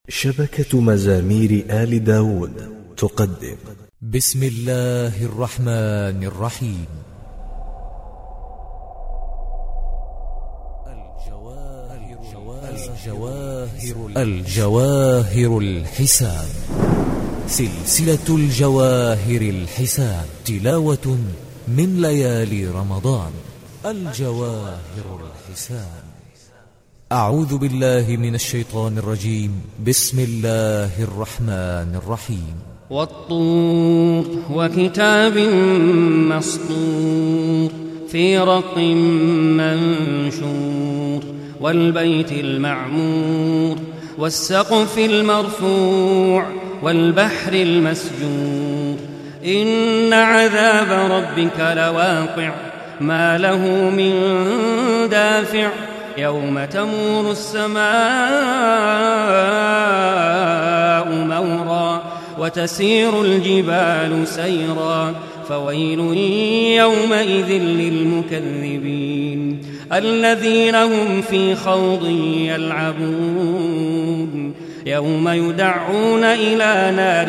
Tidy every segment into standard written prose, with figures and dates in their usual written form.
شبكة مزامير آل داود تقدم بسم الله الرحمن الرحيم. الجواهر الحسان، سلسلة الجواهر الحسان، تلاوة من ليالي رمضان. الجواهر الحسان. أعوذ بالله من الشيطان الرجيم. بسم الله الرحمن الرحيم. والطور وكتاب مسطور في رق منشور والبيت المعمور والسقف المرفوع والبحر المسجور إن عذاب ربك لواقع ما له من دافع يوم تمور السماء مورا وتسير الجبال سيرا فويل يومئذ للمكذبين الذين هم في خوض يلعبون يوم يدعون إلى نار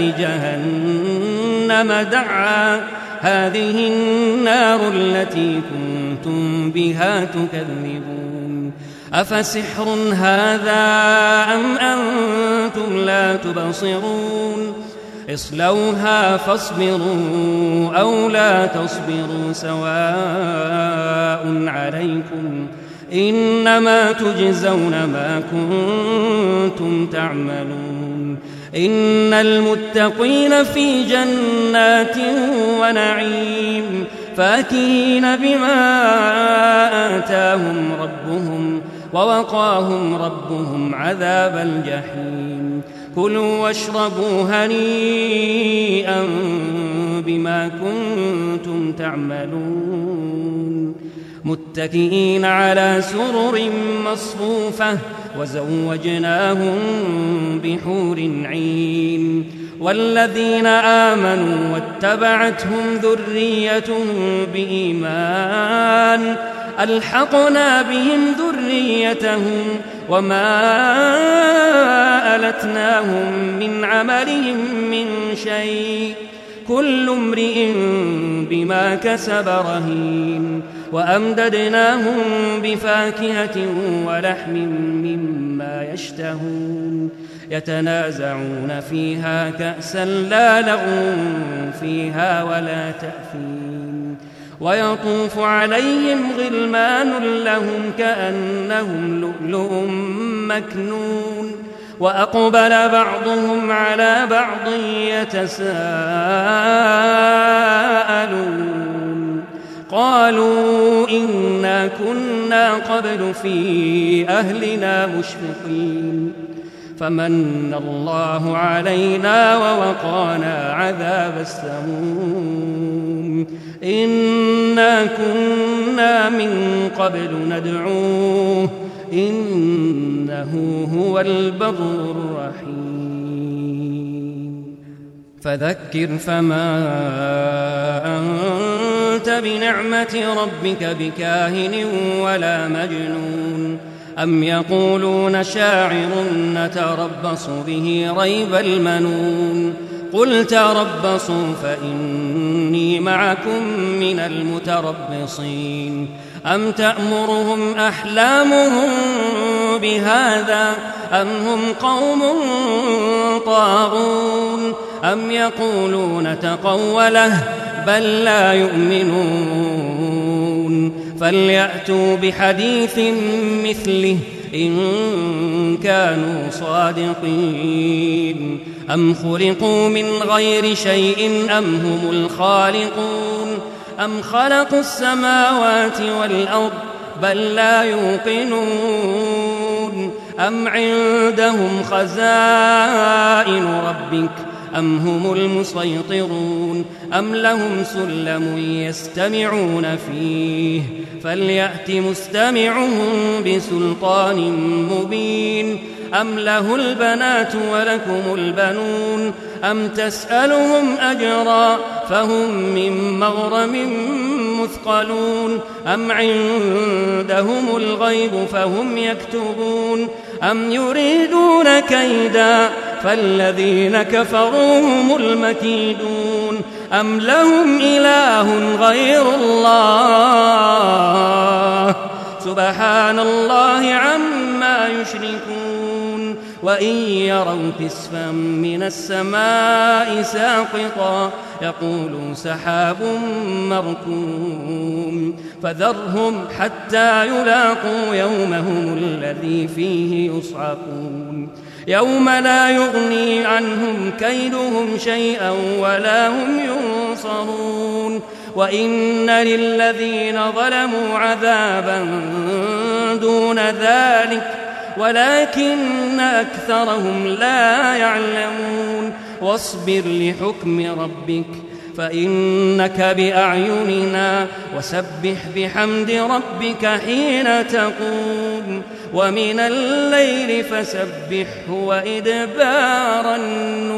جهنم دعا هذه النار التي كنتم بها تكذبون أفسحر هذا أم أنتم لا تبصرون اصلوها فاصبروا أو لا تصبروا سواء عليكم إنما تجزون ما كنتم تعملون إن المتقين في جنات ونعيم فاكهين بما آتاهم ربهم ووقاهم ربهم عذاب الجحيم كلوا واشربوا هنيئا بما كنتم تعملون متكئين على سرر مصفوفة وزوجناهم بحور عين والذين آمنوا واتبعتهم ذريتهم بإيمان ألحقنا بهم ذريتهم وما ألتناهم من عملهم من شيء كل امرئ بما كسب رهين وأمددناهم بفاكهة ولحم مما يشتهون يتنازعون فيها كأسا لا لغو فيها ولا تأثيم ويطوف عليهم غلمان لهم كأنهم لؤلؤ مكنون وأقبل بعضهم على بعض يتساءلون قالوا إنا كنا قبل في أهلنا مشفقين فمن الله علينا ووقانا عذاب السموم إنا كنا من قبل ندعوه إنه هو البر الرحيم فذكر فما أنت بنعمة ربك بكاهن ولا مجنون أم يقولون شاعر نتربص به ريب المنون قل تربصوا فإني معكم من المتربصين أم تأمرهم أحلامهم بهذا أم هم قوم طاغون أم يقولون تقوله بل لا يؤمنون فليأتوا بحديث مثله إن كانوا صادقين أم خلقوا من غير شيء أم هم الخالقون أم خلقوا السماوات والأرض بل لا يوقنون أم عندهم خزائن ربك أم هم المسيطرون أم لهم سلم يستمعون فيه فليأت مستمعهم بسلطان مبين أم له البنات ولكم البنون أم تسألهم أجرا فهم من مغرم مثقلون أم عندهم الغيب فهم يكتبون أم يريدون كيدا فالذين كفروا هم المكيدون أم لهم إله غير الله سبحان الله عما يشركون وإن يروا كسفا من السماء ساقطا يقولوا سحاب مركوم فذرهم حتى يلاقوا يومهم الذي فيه يصعقون يوم لا يغني عنهم كيدهم شيئا ولا هم ينصرون وإن للذين ظلموا عذابا دون ذلك ولكن أكثرهم لا يعلمون واصبر لحكم ربك فإنك بأعيننا وسبح بحمد ربك حين تقوم ومن الليل فسبحه وإدبار النجوم